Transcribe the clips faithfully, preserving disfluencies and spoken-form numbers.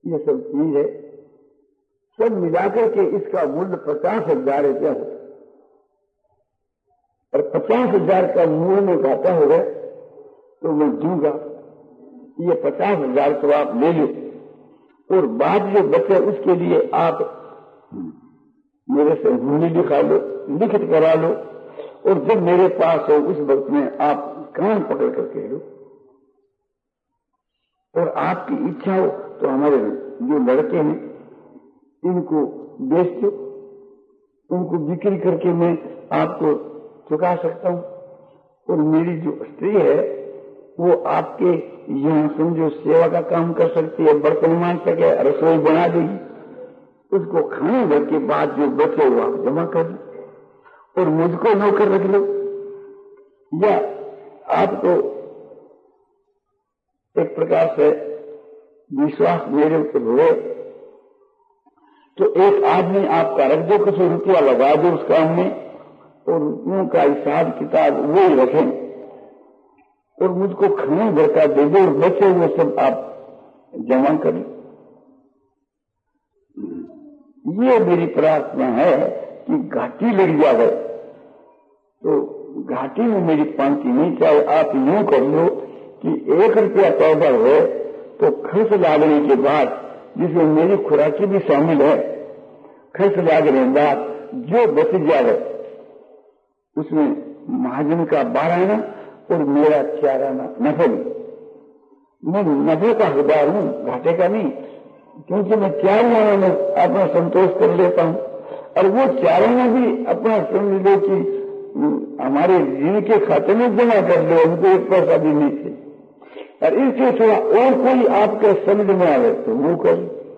ये सब चीज है, सब मिलाकर के इसका मूल्य पचास हजार रुपया हो, और पचास हजार का मुंह में घाटा होगा तो मैं दूंगा, ये पचास हजार तो आप ले लो, और बाद जो बचे उसके लिए आप मेरे से मूल्य लिखा लो, लिखित करा लो, और जब मेरे पास हो उस वक्त में आप कान पकड़ करके लो, और आपकी इच्छा हो तो हमारे जो लड़के हैं इनको बेच दो, उनको बिक्री करके मैं आपको चुका सकता हूं, और मेरी जो स्त्री है वो आपके यहाँ समझो सेवा का काम कर सकती है, बर्तन मान सके, रसोई बना देगी, उसको खाने भर के बाद जो बचे वो आप जमा कर लो, और मुझको नौकर रख लो, या आपको एक प्रकार से विश्वास मेरे ऊपर हो तो एक आदमी आपका रख दो, कुछ रुपया लगा दो उस काम में, और रुपयों का हिसाब किताब वो ही रखें, और मुझको खाने भर का दे दो, और बचे हुए सब आप जमा करें। ये मेरी प्रार्थना है कि घाटी लग जाए तो घाटी में मेरी पांति नहीं, चाहे आप यूं कर लो कि एक रुपया पैदा हो तो खर्च लागने के बाद, जिसमें मेरी खुराकी भी शामिल है, खर्च लागने के बाद जो बच जाए उसमें महाजन का बारह आना और मेरा चार आना नफे में। मैं नफे का हकदार हूं, घाटे का नहीं, क्योंकि मैं चार आना में अपना संतोष कर लेता हूं, और वो चार आना भी अपना समझ लो कि हमारे ऋण के खाते में जमा कर लो, उनको एक पैसा भी नहीं थे, और इसके सिवा और कोई आपके समझ में आवे तो वो कर।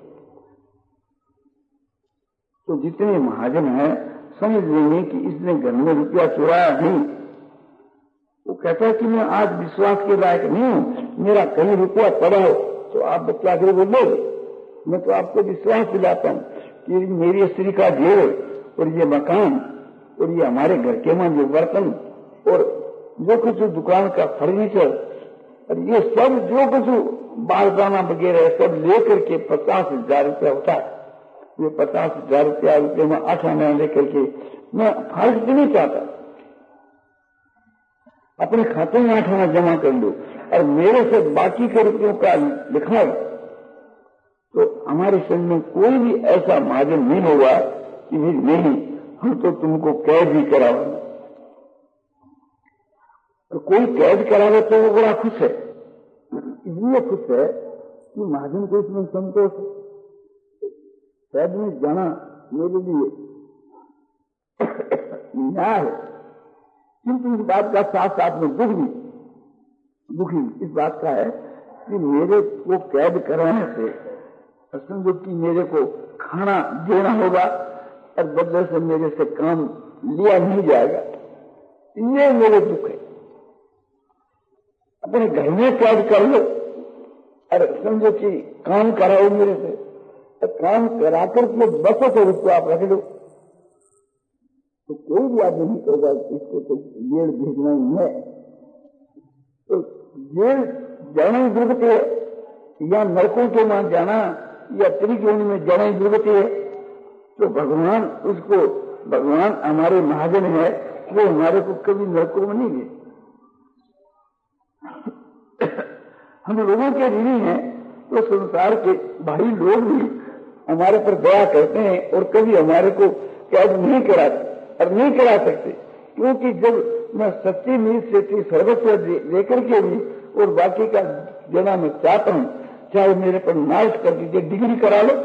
तो जितने महाजन हैं समझ लेंगे कि इसने घर में रुपया चुराया नहीं। वो कहता है कि मैं आज विश्वास के लायक नहीं हूं, मेरा कहीं रुपया पड़ा हो तो आप क्या करें बोले, मैं तो आपको विश्वास दिलाता हूं कि मेरी स्त्री का जेवर और ये मकान और ये हमारे घर के में जो बर्तन और जो कुछ दुकान का फर्नीचर और ये सब जो कुछ बारदाना वगैरह सब लेकर के पचास हजार रुपया होता है, ये पचास हजार रुपया रुपये में आठ आना लेकर के मैं फार्ज नहीं चाहता, अपने खाते में आठ आना जमा कर लो और मेरे से बाकी के रुपयों का लिखा, तो हमारे संग में कोई भी ऐसा महाजन नहीं होगा कि नहीं हम तो तुमको कैद ही कराओ, और कोई कैद करावे तो वो बड़ा खुश है, इसलिए खुश है कि महाजन को इसमें संतोष है। कैद में जाना मेरे लिए न्याय है, किंतु इस बात का साथ साथ में दुख भी दुखी इस बात का है कि मेरे को कैद कराने से समझो कि मेरे को खाना देना होगा और बदले से मेरे से काम लिया नहीं जाएगा, ये मेरे दुख है। अपने घर में कैद कर लो और समझो कि काम कराओ मेरे से, तो काम कराकर के बसों को उसको आप रख लो, तो कोई भी आदमी नहीं कहेगा इसको तो जेल भेजना ही है। तो जेल जाना ही दुर्गत है, या नरकों के वहां जाना या त्रिकोणी में जाना ही दुर्गत है। तो भगवान उसको भगवान हमारे महाजन है, वो हमारे को कभी नरकों में नहीं गए। हम लोगों के ऋणी हैं, तो संसार के भाई लोग भी हमारे पर दया करते हैं और कभी हमारे को कैद नहीं कराते और नहीं करा सकते, क्योंकि जब मैं सच्ची नींद से सर्वस्व लेकर के भी और बाकी का देना मैं चाहता हूं, चाहे मेरे पर नाश कर दीजिए, डिग्री करा लो।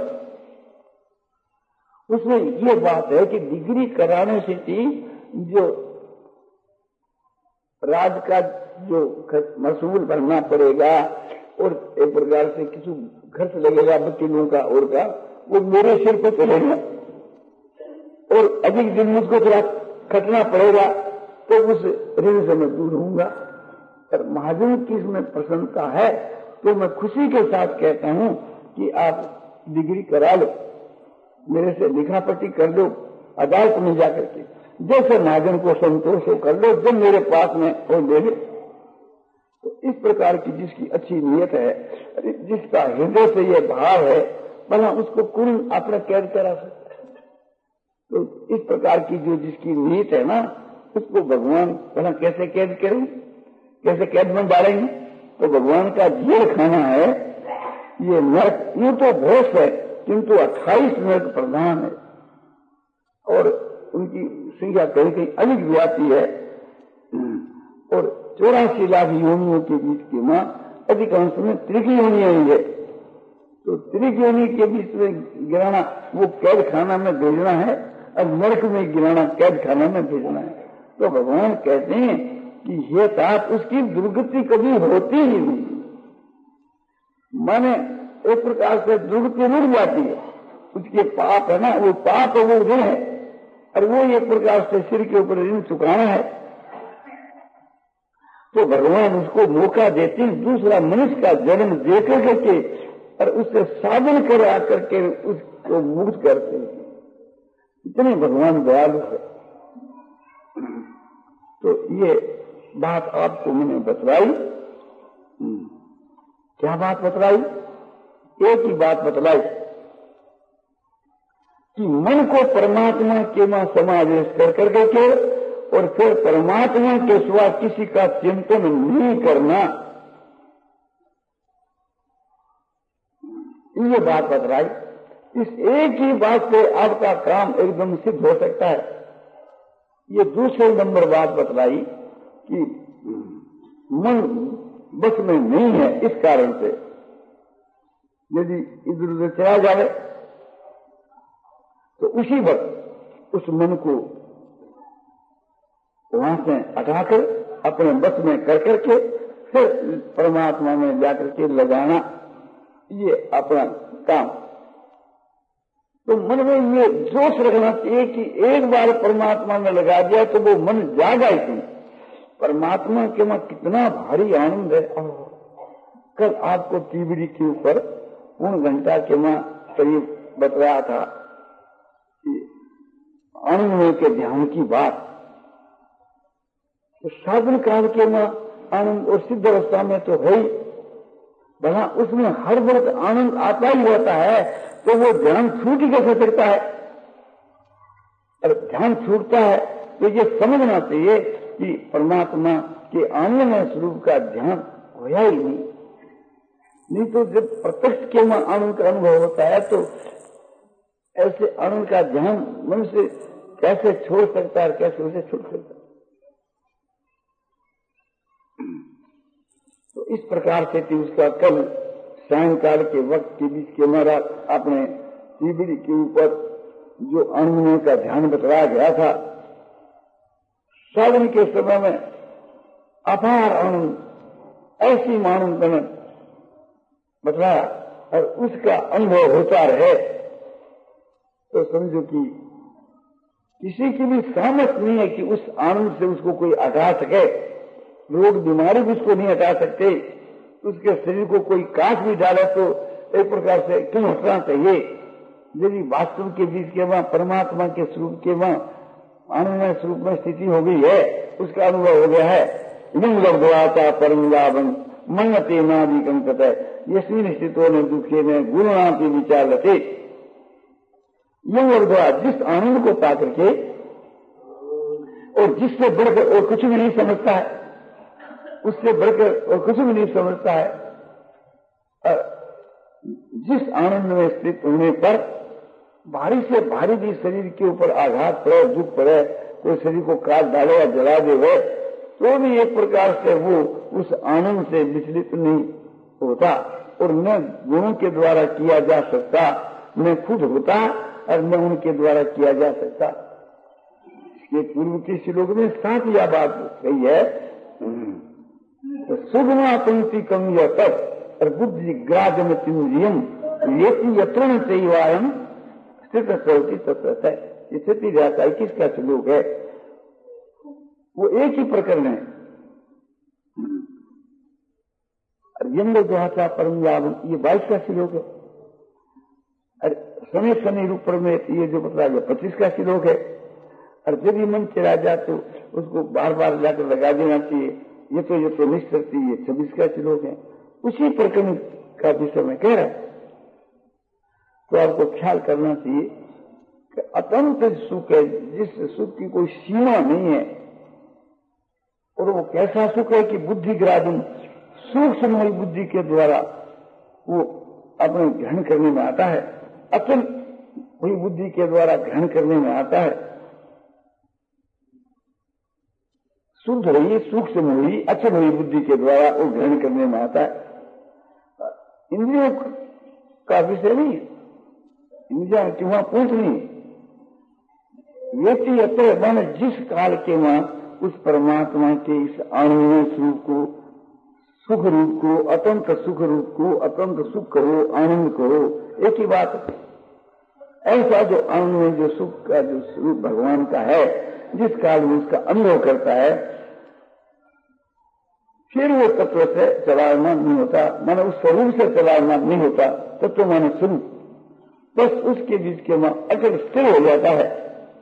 उसमें ये बात है कि डिग्री कराने से थी जो राज का जो मसूल भरना पड़ेगा और एक प्रकार से किसी खर्च लगेगा वकीलों का और का, वो मेरे सिर पर चलेगा और अधिक दिन मुझको थोड़ा खटना पड़ेगा, तो उस ऋण से मैं दूर होऊंगा। और महाजन की इसमें प्रसन्नता है तो मैं खुशी के साथ कहता हूं कि आप डिग्री करा लो, मेरे से लिखा पट्टी कर लो अदालत में जाकर के, जैसे महाजन को संतोष हो कर लो, जब मेरे पास में हो ले लो। तो इस प्रकार की जिसकी अच्छी नीयत है, जिसका हृदय से यह भाव है, भला उसको कौन अपना कैद करा सकता है? तो इस प्रकार की जो जिसकी नीयत है ना, उसको भगवान भला कैसे कैद करें, कैसे कैद में डालेंगे? तो भगवान का जेल खाना है ये नरक। यूं तो बहुत है, किंतु अट्ठाईस नरक प्रधान है और उनकी संख्या कहीं कहीं अधिक भी आती है। और चौरासी लाख योनियों के बीच की मां अधिकांश में त्रिक योनियां ही है। तो त्रिक योनि के बीच में गिराना वो कैद खाना में भेजना है और नरक में गिराना कैद खाना में भेजना है। तो भगवान कहते हैं कि ये ताप उसकी दुर्गति कभी होती ही नहीं। माने एक प्रकार से दुर्गति रुक जाती है, उसके पाप है ना, वो पाप वो ऋण है और वो एक प्रकार से सिर के ऊपर ऋण चुकाना है। तो भगवान उसको मौका देते हैं दूसरा मनुष्य का जन्म देकर करके और उससे साधन कर आकर के उसको मुक्त करते हैं। इतने भगवान दयालु है। तो ये बात आपको मैंने बतलाई। क्या बात बतलाई? एक ही बात बतलाई कि मन को परमात्मा के में समावेश कर करके के और फिर परमात्मा के सिवा किसी का चिंतन नहीं करना, ये बात बतलाई। इस एक ही बात से आपका काम एकदम सिद्ध हो सकता है। ये दूसरे नंबर बात बतलाई कि मन बस में नहीं है। इस कारण से यदि इधर उधर चला जाए तो उसी वक्त उस मन को वहां से हटाकर अपने बस में कर करके फिर परमात्मा में जाकर के लगाना, ये अपना काम। तो मन में ये जोश रखना चाहिए कि एक बार परमात्मा में लगा दिया तो वो मन जागा ही नहीं। परमात्मा के में कितना भारी आनंद है। कल आपको टीवी के ऊपर पूर्ण घंटा के में करीब बतलाया था कि आनंद के ध्यान की बात। तो साधन काल के में आनंद और सिद्ध अवस्था में तो है ही, भला उसमें हर वक्त आनंद आता ही होता है, तो वो ध्यान छूट ही कैसे सकता है? और ध्यान छूटता है तो ये समझना चाहिए कि परमात्मा के आनंदमय स्वरूप का ध्यान होया ही नहीं। नहीं तो जब प्रत्यक्ष के में आनंद का अनुभव होता है तो ऐसे आनंद का ध्यान मनुष्य कैसे छोड़ सकता है, कैसे उसे छूट सकता है? तो इस प्रकार से थी उसका कल सायंकाल के वक्त के बीच के हमारा अपने टीवी के ऊपर जो आनंद का ध्यान बतलाया गया था, साधन के समय में अपार आनंद, ऐसी आनंद मैंने बतलाया और उसका अनुभव होता रहे तो समझो कि किसी की भी सामर्थ्य नहीं है कि उस आनंद से उसको कोई हटा सके। रोग बीमारी भी उसको नहीं हटा सकते। उसके शरीर को कोई काट भी डाले तो एक प्रकार से क्यों हटना चाहिए? यदि वास्तव के बीच के वहां परमात्मा के स्वरूप के वहां आनंदमय स्वरूप में स्थिति हो गई है, उसका अनुभव हो गया है। लिंग लब्धवाता परम लाभम मनते नादि कंकत है यस्मिन स्थितो ने दुखे में गुरुनाथी विचार लते। लिंग लब्धवा, जिस आनंद को पा करके और जिससे बढ़कर और कुछ भी नहीं समझता है, उससे बढ़कर और कुछ भी नहीं समझता है, और जिस आनंद में स्थित होने पर भारी से भारी भी शरीर के ऊपर आघात पड़े, दुख पड़े, कोई शरीर को काट डाले या जला दे, तो भी एक प्रकार से वो उस आनंद से विचलित नहीं होता और न गुणों के द्वारा किया जा सकता, न खुद होता और न उनके द्वारा किया जा सकता। इसके पूर्व के श्लोक में साथ यह बात कही है, तो सुगमा पंक्ति कम या तप और बुद्धि ग्राजम इंद्रियम ये यत्रण चैवायम स्थित सौती तत्व है। स्थिति रहता है किसका श्लोक है? वो एक ही प्रकरण है। यंग द्वाचा परम लाभ, ये बाईस का श्लोक है। अरे शनि शनि रूप में ये जो बता गया पच्चीस का श्लोक है। और जब भी मन चला जाए तो उसको बार बार जाकर लगा देना चाहिए, ये तो ये तो निश्चरती, ये छब्बीस का श्लोक है, उसी प्रकरण का विषय में कह रहा है। तो आपको ख्याल करना चाहिए कि अतंत सुख है, जिस सुख की कोई सीमा नहीं है। और वो कैसा सुख है कि बुद्धि ग्राह्य सूक्ष्म बुद्धि के द्वारा वो अपने ग्रहण करने में आता है, अचल हुई बुद्धि के द्वारा ग्रहण करने में आता है। शुद्ध हुई, सूक्ष्म हुई, अचल हुई बुद्धि के द्वारा वो ग्रहण करने में आता है। इंद्रियों का विषय नहीं है, इंद्रिया की वहां पूछ नहीं। व्यक्ति अत्र मैंने जिस काल के वहां उस परमात्मा के इस आनंद स्वरूप को, सुख रूप को, अतंत सुख रूप को, अतंत सुख करो, आनंद करो, एक ही बात। ऐसा जो आनंद में जो सुख का जो स्वरूप भगवान का है, जिस काल में उसका अनुभव करता है, फिर वो तत्व से चलायमान नहीं होता, माने उस स्वरूप से चलायमान नहीं होता, तत्व माने स्वरूप, बस उसके बीच के वहां अचल स्थिर हो जाता है।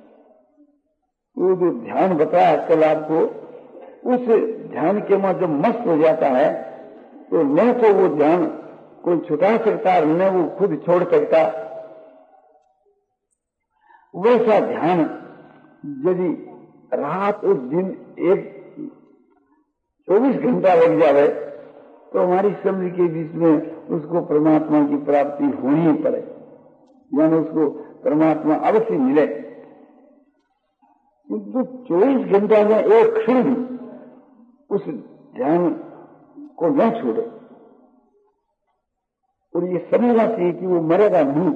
वो जो ध्यान बताया कल आपको, उस ध्यान के वहां जब मस्त हो जाता है, तो न तो वो ध्यान कोई छुटा सकता, न वो खुद छोड़ सकता। वैसा ध्यान यदि रात और दिन एक चौबीस घंटा लग जाए, तो हमारी समझ के बीच में उसको परमात्मा की प्राप्ति होनी ही पड़े, यानी उसको परमात्मा अवश्य मिले। किंतु चौबीस घंटा में एक क्षण भी उस ध्यान को न छोड़े, और ये समझना चाहिए कि वो मरेगा नहीं,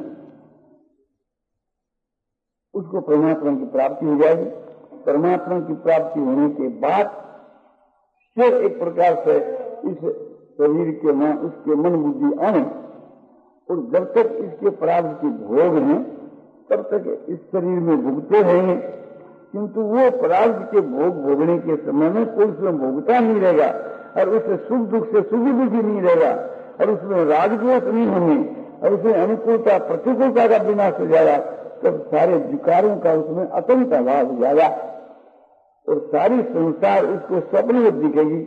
उसको परमात्मा की प्राप्ति हो जाएगी। परमात्मा की प्राप्ति होने के बाद फिर एक प्रकार से इस शरीर के मां उसके मन बुद्धि आने, और जब तक इसके प्राप्त के भोग हैं तब तक इस शरीर में भुगते रहेंगे। किंतु वो प्राप्त के भोग भोगने के समय में कोई उसमें भोगता नहीं रहेगा, और उससे सुख दुख से सुखी दुखी नहीं रहेगा, और उसमें राजद्वेष नहीं होंगे, और उसमें अनुकूलता प्रतिकूलता का विनाश हो जाएगा। तब सारे विकारों का उसमें अत्यंत अभाव हो जाएगा, और सारी संसार उसको स्वप्न में दिखेगी।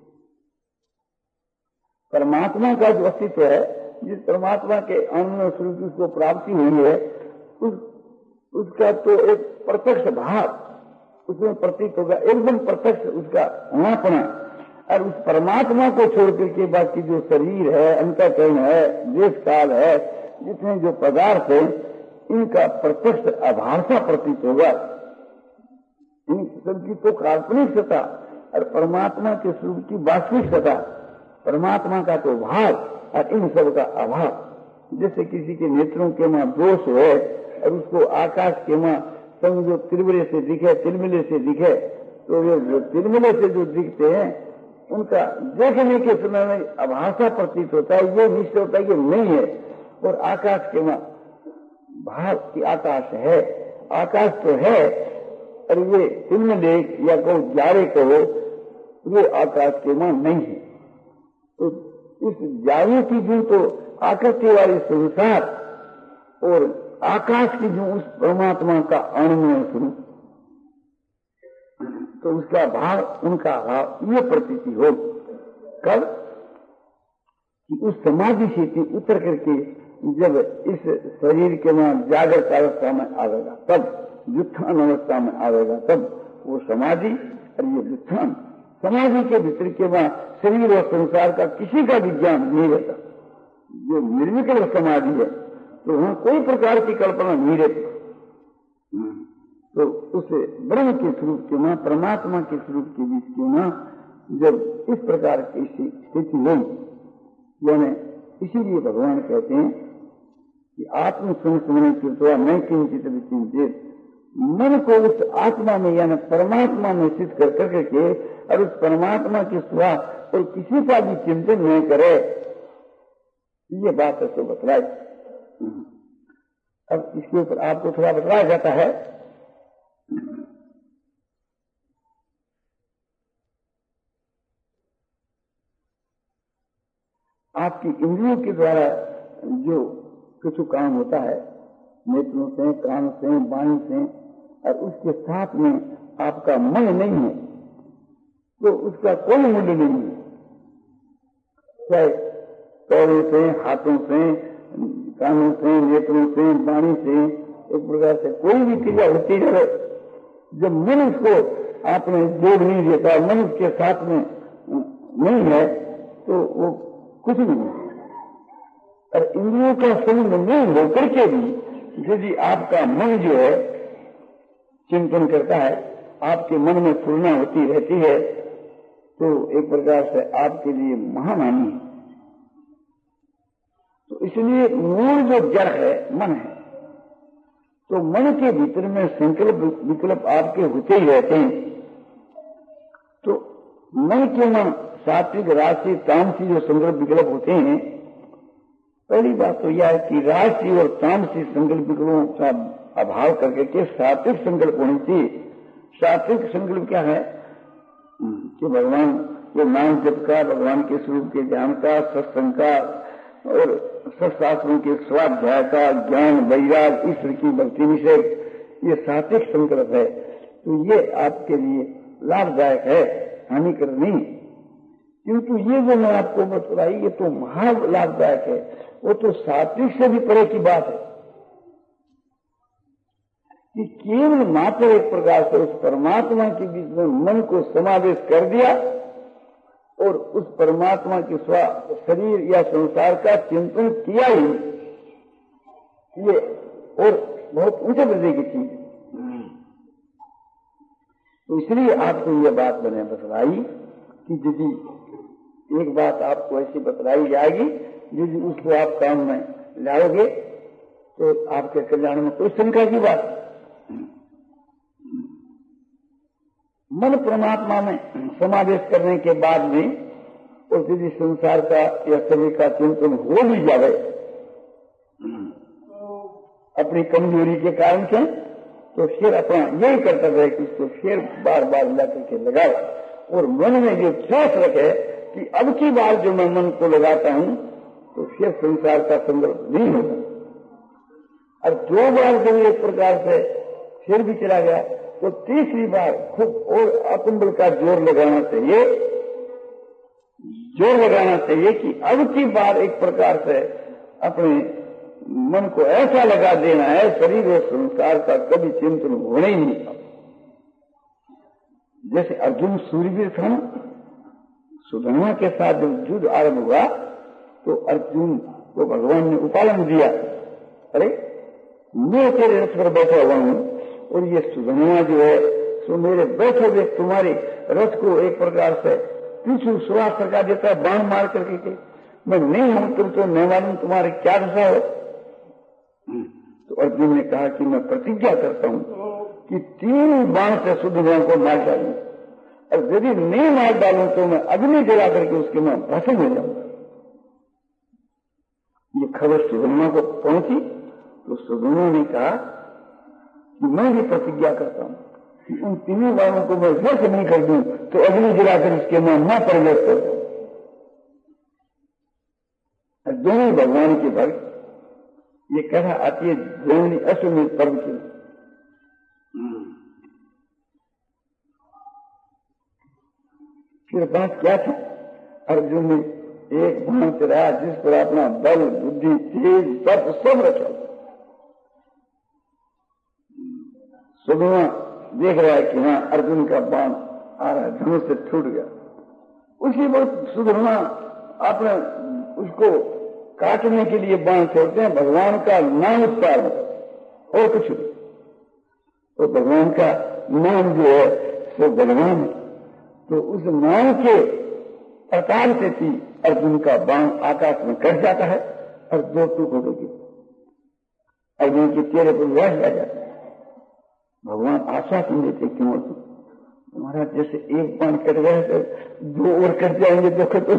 परमात्मा का जो अस्तित्व है, जिस परमात्मा के आनंद स्वरूप उसको प्राप्ति हुई है, उस उसका तो एक प्रत्यक्ष भाव उसमें प्रतीत होगा, एकदम प्रत्यक्ष उसका होनापना। और उस परमात्मा को छोड़कर के बाकी जो शरीर है, अंतःकरण है, देश काल है, जितने जो पदार्थ है, इनका प्रत्यक्ष आभासा प्रतीत होगा। इन सबकी तो काल्पनिक सत्ता और परमात्मा के स्वरूप की वास्तविक सत्ता, परमात्मा का तो भाव और इन सब का अभाव। जैसे किसी के नेत्रों के वहां दोष है और उसको आकाश के वहां समझो तिलमिले से दिखे, तिलमिले से दिखे, तो ये जो तिलमिले से जो दिखते हैं उनका देखने के समय में आभासा प्रतीत होता है, ये निश्चय होता है कि नहीं है। और आकाश के वहां भाव की आकाश है, आकाश तो है, और ये तिलमिले या कहो जारे कहो, ये आकाश के वहां नहीं है। तो इस जारे की जो तो आकृति वाली संसार और आकाश की जो उस परमात्मा का अणुमय स्वरूप, तो उसका भाव, उनका भाव, ये प्रतीति हो। कब कि उस समाधि से उतर करके जब इस शरीर के वहां जागृत अवस्था में आवेगा, तब व्युत्थान अवस्था में आवेगा, तब वो समाधि और ये व्युत्थान, समाधि के भीतर के वहां शरीर और संसार का किसी का भी ज्ञान नहीं रहता। जो निर्विकल्प समाधि है, तो वहां कोई प्रकार की कल्पना नहीं रहती। तो उसे ब्रह्म के स्वरूप के वहां, परमात्मा के स्वरूप के बीच के वहां जब इस प्रकार की स्थिति हुई, यानी इसीलिए भगवान कहते हैं कि आत्म संस्मरण कृत्वा मैं किंचित विचिंतित, मन को उस आत्मा में यानी परमात्मा में स्थित कर करके और उस परमात्मा के सिवा कोई किसी का भी चिंतन नहीं करे, ये बात ऐसे बतलाई। अब इसके ऊपर आपको थोड़ा बतलाया जाता है। आपकी इंद्रियों के द्वारा जो कुछ काम होता है, नेत्रों से, कान से, वाणी से, और उसके साथ में आपका मन नहीं है, तो उसका कोई मूल्य नहीं है। चाहे पैरों से, हाथों से, कानों से, नेत्रों से, वाणी से, एक प्रकार से कोई भी क्रिया होती है, जब मन उसको आपने जोड़ नहीं देता, मन उसके साथ में नहीं है, तो वो कुछ नहीं है। और इंद्रियों का संग नहीं होकर के भी यदि आपका मन जो है चिंतन करता है, आपके मन में पूर्णा होती रहती है, तो एक प्रकार से आपके लिए महामानी है। तो इसलिए मूल जो जड़ है मन है, तो मन के भीतर में संकल्प विकल्प आपके होते ही रहते हैं। तो मन के मन सात्विक, राजसी, तामसी जो संकल्प विकल्प होते हैं, पहली बात तो यह है कि राजसी और तामसी संकल्प विकल्पों का अभाव करके के सात्विक संकल्प होने चाहिए। सात्विक संकल्प क्या है कि भगवान के नाम जप का, भगवान के स्वरूप के ध्यान का, सत्संग का और सत्शास्त्रों के स्वाध्याय का, ज्ञान, वैराग, ईश्वर की भक्ति विषय, ये सात्विक संकल्प है। तो ये आपके लिए लाभदायक है, हानिकर नहीं। क्योंकि ये जो मैं आपको बतलाई, ये तो महा लाभदायक है, वो तो सात्विक से भी परे की बात है कि केवल मात्र एक प्रकार से उस परमात्मा के बीच में मन को समावेश कर दिया और उस परमात्मा के स्व शरीर या संसार का चिंतन किया ही, ये और बहुत ऊंचे दर्जे की चीज। तो इसलिए आपको ये बात मैंने बतलाई कि यदि एक बात आपको ऐसी बतलाई जाएगी, यदि उसको आप काम में लाओगे तो आपके कल्याण में कोई शंका की बात नहीं। मन परमात्मा में समावेश करने के बाद में और यदि संसार का या शरीर का चिंतन हो भी जाए अपनी कमजोरी के कारण से, तो फिर अपना यही कर्तव्य है कि इसको फिर बार बार ला करके लगाओ और मन में ये सोच रखे कि अब की बार जो मैं मन को लगाता हूं तो फिर संसार का संदर्भ नहीं होगा। और दो बार जब एक प्रकार से फिर भी चला गया तो तीसरी बार खूब और अकुंबल का जोर लगाना चाहिए, जोर लगाना चाहिए कि अब की बार एक प्रकार से अपने मन को ऐसा लगा देना है, शरीर और संसार का कभी चिंतन होना ही नहीं। जैसे अर्जुन सूर्यवीर था ना, सुधर्मा के साथ जब युद्ध आरंभ हुआ तो अर्जुन को भगवान ने उपालन दिया, अरे मैं तेरे रथ पर बैठा हुआ हूं और ये सुधर्मा जो है सो मेरे बैठे हुए तुम्हारे रथ को एक प्रकार से पीछू सुराग सरका देता है, बाण मार करके के मैं नहीं हूं, तुम तो मैं मालूम तुम्हारे क्या दशा हो। तो अर्जुन ने कहा कि मैं प्रतिज्ञा करता हूं कि तीन बाण से सुधर्मा को मार डालूं, और यदि नहीं मार डालूं तो मैं अग्नि जला करके उसके मैं भस्म हो जाऊंगा। ये खबर सुधर्मा को पहुंची तो सुधर्मा ने कहा कि मैं भी प्रतिज्ञा करता हूं कि उन तीनों बाणों को मैं व्यर्थ नहीं कर दूं तो अग्नि जलाकर इसके मैं न प्रवेश कर दूं। दोनों भगवान के भक्त, ये कथा आती है जैन अश्वमेध पर्व की। फिर बात क्या था, अर्जुन ने एक बाण चलाया जिस पर अपना बल, बुद्धि, तेज, तप सब रखा। सुधर्मा देख रहा है कि हाँ अर्जुन का बाण आ रहा है, धनुष से छूट गया। उसी वक्त सुधर्मा अपने उसको काटने के लिए बाण छोड़ते हैं, भगवान का नाम उच्चारण और कुछ नहीं। तो भगवान का नाम जो है सो भगवान, तो उस नाम के प्रकार से थी अर्जुन का बाण आकाश में कट जाता है और दो टुकड़े होगी अर्जुन के चेहरे पर वह आ जाता है। भगवान आश्वासन देते क्यों तुम्हारा जैसे एक बाण कट गया तो दो और कट जाएंगे, देखो तो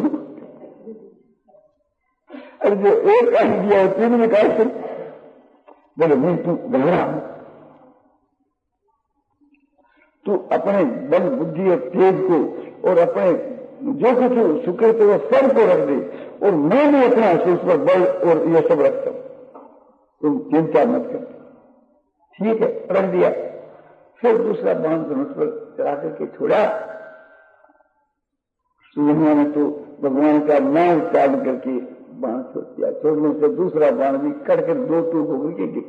और जो एक काट दिया तीन में काट फिर बोले नहीं तू घबरा, तू अपने बल, बुद्धि और तेज को और अपने जो कुछ शुक्र थे वो सब को रख दे और मैं भी अपना उस पर बल और ये सब रखता हूं, तुम चिंता मत कर। ठीक है, रख दिया। फिर दूसरा बाण धनुष पर चला करके छोड़ा सुधन्मा ने तो भगवान का नाम उच्चारण करके बाण छोड़ दिया। छोड़ने से दूसरा बाण भी कट कर दो टूक हो गई गिर।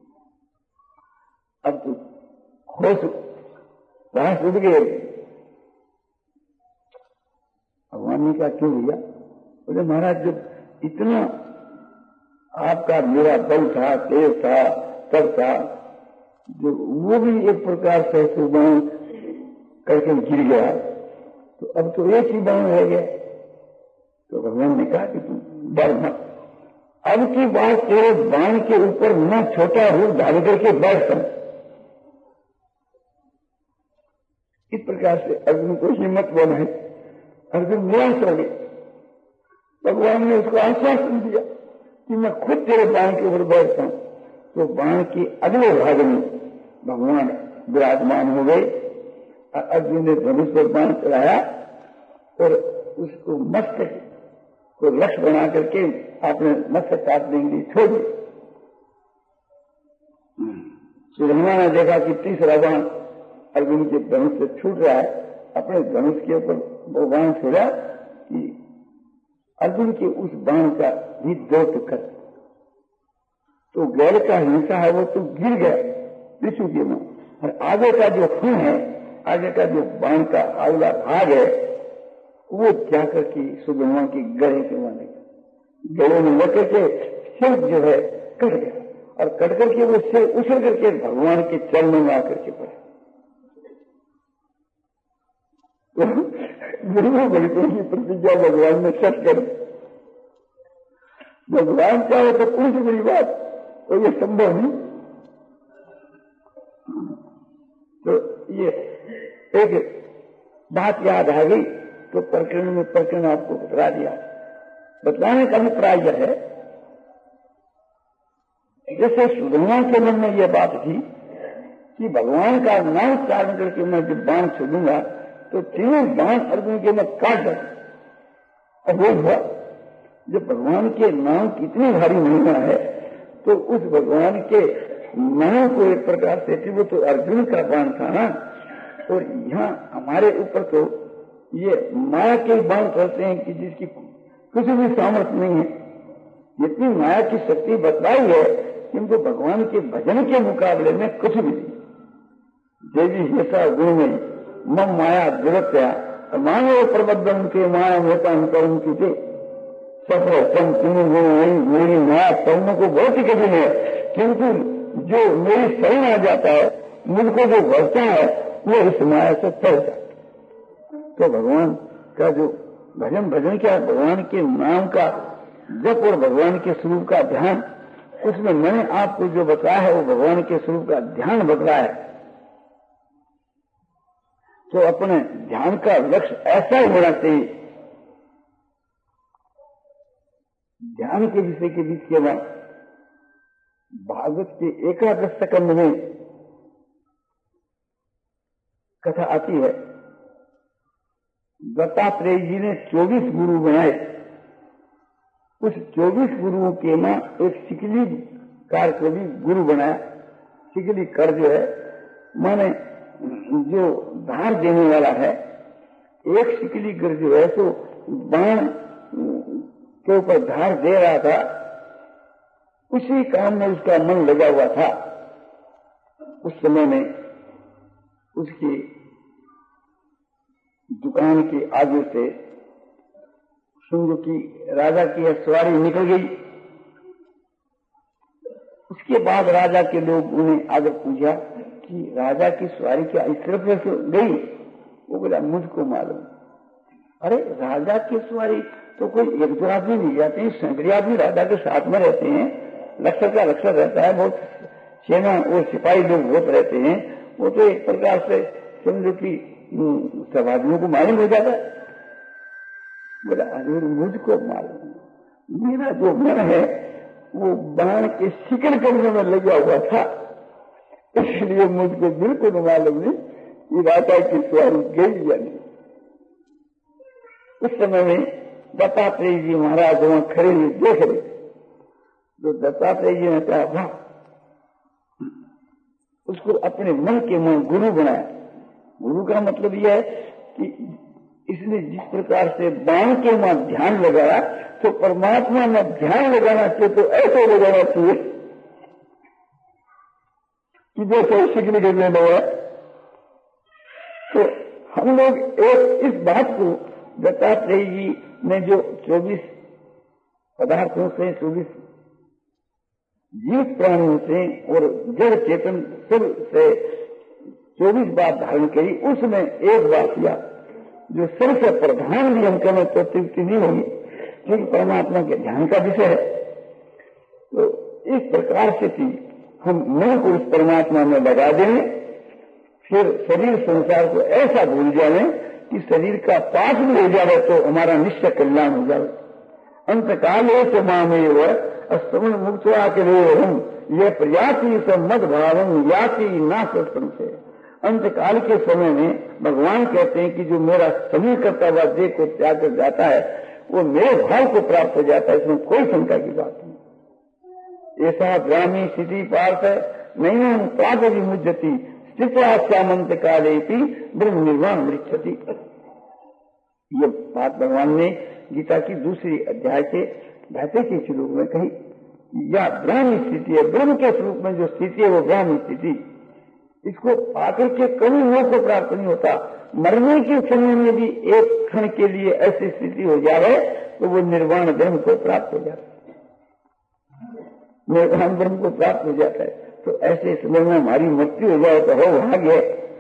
अब तो खुश बांस उड़ गए। भगवान ने कहा क्यों भैया? बोले महाराज जब इतना आपका मेरा बल था, तेज था, तब था, जो वो भी एक प्रकार से बाण करके गिर गया, तो अब तो एक ही बाण रह गया। तो भगवान ने कहा कि तुम डर मत, अब की बात तेरे बाण के ऊपर न छोटा रूप धार करके बैठता। इस प्रकार से अर्जुन को हिम्मत बनाई। अर्जुन निराश हो गए। भगवान ने उसको आश्वासन दिया कि मैं खुद तेरे बाण के ऊपर बैठता हूं। तो बाण के अगले भाग में भगवान विराजमान हो गए। अर्जुन ने धनुष पर बाण चढ़ाया और उसको मस्तक को लक्ष्य बना करके आपने मस्तक काटने के लिए छोड़ दिया। सुधन्मा ने देखा कि तीसरा बाण अर्जुन के धनुष से छूट रहा है। अपने धनुष के ऊपर वो बाण छोड़ा कि अर्जुन के उस बाण का भी दो टुकड़। तो गैर का हिंसा है वो तो गिर गया विष्णु के मुंह, और आगे का जो खून है, आगे का जो बाण का अगला भाग है, वो जाकर के सुधन्मा के गले के माने गले में लेकर के सिर जो है कट गया, और कट करके वो सिर उछल करके भगवान के चरणों में आकर के पड़े। गुरु बड़ी की प्रतिज्ञा भगवान ने सच कर। भगवान चाहे तो कोई सी बड़ी बात तो ये संभव नहीं। तो ये एक बात याद आ गई तो प्रकरण में प्रकरण आपको बतला दिया। बतलाने का अभिप्राय यह है, जैसे सुधन्मा के मन में यह बात थी कि भगवान का नाम उच्चारण करके मैं जब बाण छोड़ूंगा तो तीनों बाण अर्जुन के मैं काट दूं। अब वो हुआ जब भगवान के नाम कितनी भारी महिमा है, तो उस भगवान के नाम को एक प्रकार से, वो तो अर्जुन का बाण था ना, और यहाँ हमारे ऊपर तो ये माया के बाण करते हैं कि जिसकी कुछ भी सामर्थ्य नहीं है। जितनी माया की शक्ति बतलाई है, किंतु भगवान के भजन के मुकाबले में कुछ भी नहीं। देवी ऐसा गुण में मम माया दुरत्या मानव प्रबद्धम के माया होता करुण की थे सफर तुम तुम्हें नहीं, मेरी माया तुम को बहुत ही कठिन है, किंतु जो मेरी शरण आ जाता है, मुझको जो भरता है, वो इस माया से तर जाता। तो भगवान का जो भजन भजन क्या, भगवान के नाम का जप और भगवान के स्वरूप का ध्यान, उसमें मैंने आपको जो बताया है वो भगवान के स्वरूप का ध्यान बतलाया है। तो अपने ध्यान का लक्ष्य ऐसा ही होना चाहिए। ध्यान के विषय के बीच के बाद भागवत के एकादश स्कंद में कथा आती है। दत्तात्रेय जी ने चौबीस गुरु बनाए। उस चौबीस गुरुओं के ना एक सिकली कार को भी गुरु बनाया। सिकली कर जो है माने जो धार देने वाला है, एक सिकली कर जो है तो बाण के ऊपर धार दे रहा था, उसी काम में उसका मन लगा हुआ था। उस समय में उसकी दुकान के आगे से सुंग की राजा की सवारी निकल गई। उसके बाद राजा के लोग उन्हें आगे पूछा कि राजा की सवारी क्या इस तरफ से गई? वो बोला मुझको मालूम। अरे राजा की सवारी तो कोई एक दो आदमी नहीं जाते हैं, सैकड़े आदमी राजा के साथ में रहते हैं, लश्कर का लश्कर रहता है, बहुत सेना और सिपाही लोग बहुत रहते हैं। वो तो एक प्रकार से समझो कि सब आदमियों को मालूम हो जाता है। बोला अरे मुझको मालूम, मेरा जो मन है वो बाण के शिकल करने में लगा हुआ था, इसलिए मुझको बिल्कुल मालूम नहीं कि राजा की सवारी गई या नहीं। उस समय में दत्तात्रेय जी महाराज वहां खड़े हुए देख रहे। तो दत्तात्रेय जी ने कहा वाह, उसको अपने मन के मन गुरु बनाया। गुरु का मतलब यह है कि इसने जिस प्रकार से बाण के वहां ध्यान लगाया, तो परमात्मा में ध्यान लगाना चाहिए तो ऐसे लगाना चाहिए कि जैसे शिकली करने लगा। तो हम लोग एक इस बात को दत्तात्रेय जी ने जो चौबीस पदार्थों से, चौबीस जीवित प्राणियों से और जड़ चेतन सब से चौबीस बात धारण करी, उसमें एक बात किया जो सबसे प्रधान नियम करने तो तृप्ति नहीं होगी, क्योंकि परमात्मा के ध्यान का विषय है। तो इस प्रकार से कि हम मन को उस परमात्मा में लगा दें, फिर शरीर संसार को ऐसा भूल जाए कि शरीर का पास भी हो जाए तो हमारा निश्चय कल्याण हो जाए। अंतकाल से मामेव अस्तमन मुक्त आके हम यह प्रयाति सम्मत भावम याति ना संशय। अंतकाल के समय में भगवान कहते हैं कि जो मेरा समय करता हुआ देह को त्याग कर जाता है वो मेरे भाव को प्राप्त हो जाता है, इसमें कोई शंका की बात नहीं। ऐसा ग्रामीण स्थिति पार्थ नहीं हम प्राग विमुज्यति स्थित काले की ब्रह्म निर्वाण मृक्षति। ये बात भगवान ने गीता की दूसरी अध्याय के बहते के श्लोक में कही। या ब्रह्म स्थिति है, ब्रह्म के स्वरूप में जो स्थिति है वो ब्रह्म स्थिति, इसको पाकर के कभी मोह को प्राप्त नहीं होता। मरने के समय में भी एक क्षण के लिए ऐसी स्थिति हो जाए तो वो निर्वाण ब्रह्म को प्राप्त हो जाता है, निर्वाण ब्रह्म को प्राप्त हो जाता है। तो ऐसे समय में हमारी मृत्यु हो जाए तो हो भाग्य।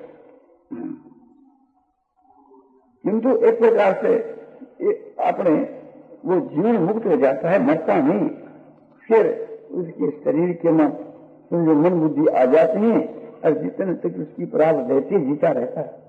किंतु एक प्रकार से अपने वो जीवन मुक्त हो जाता है, मरता नहीं। फिर उसके शरीर के मन जो मन बुद्धि आ जाती है और जितने तक उसकी प्राप्त रहती है जीता रहता है।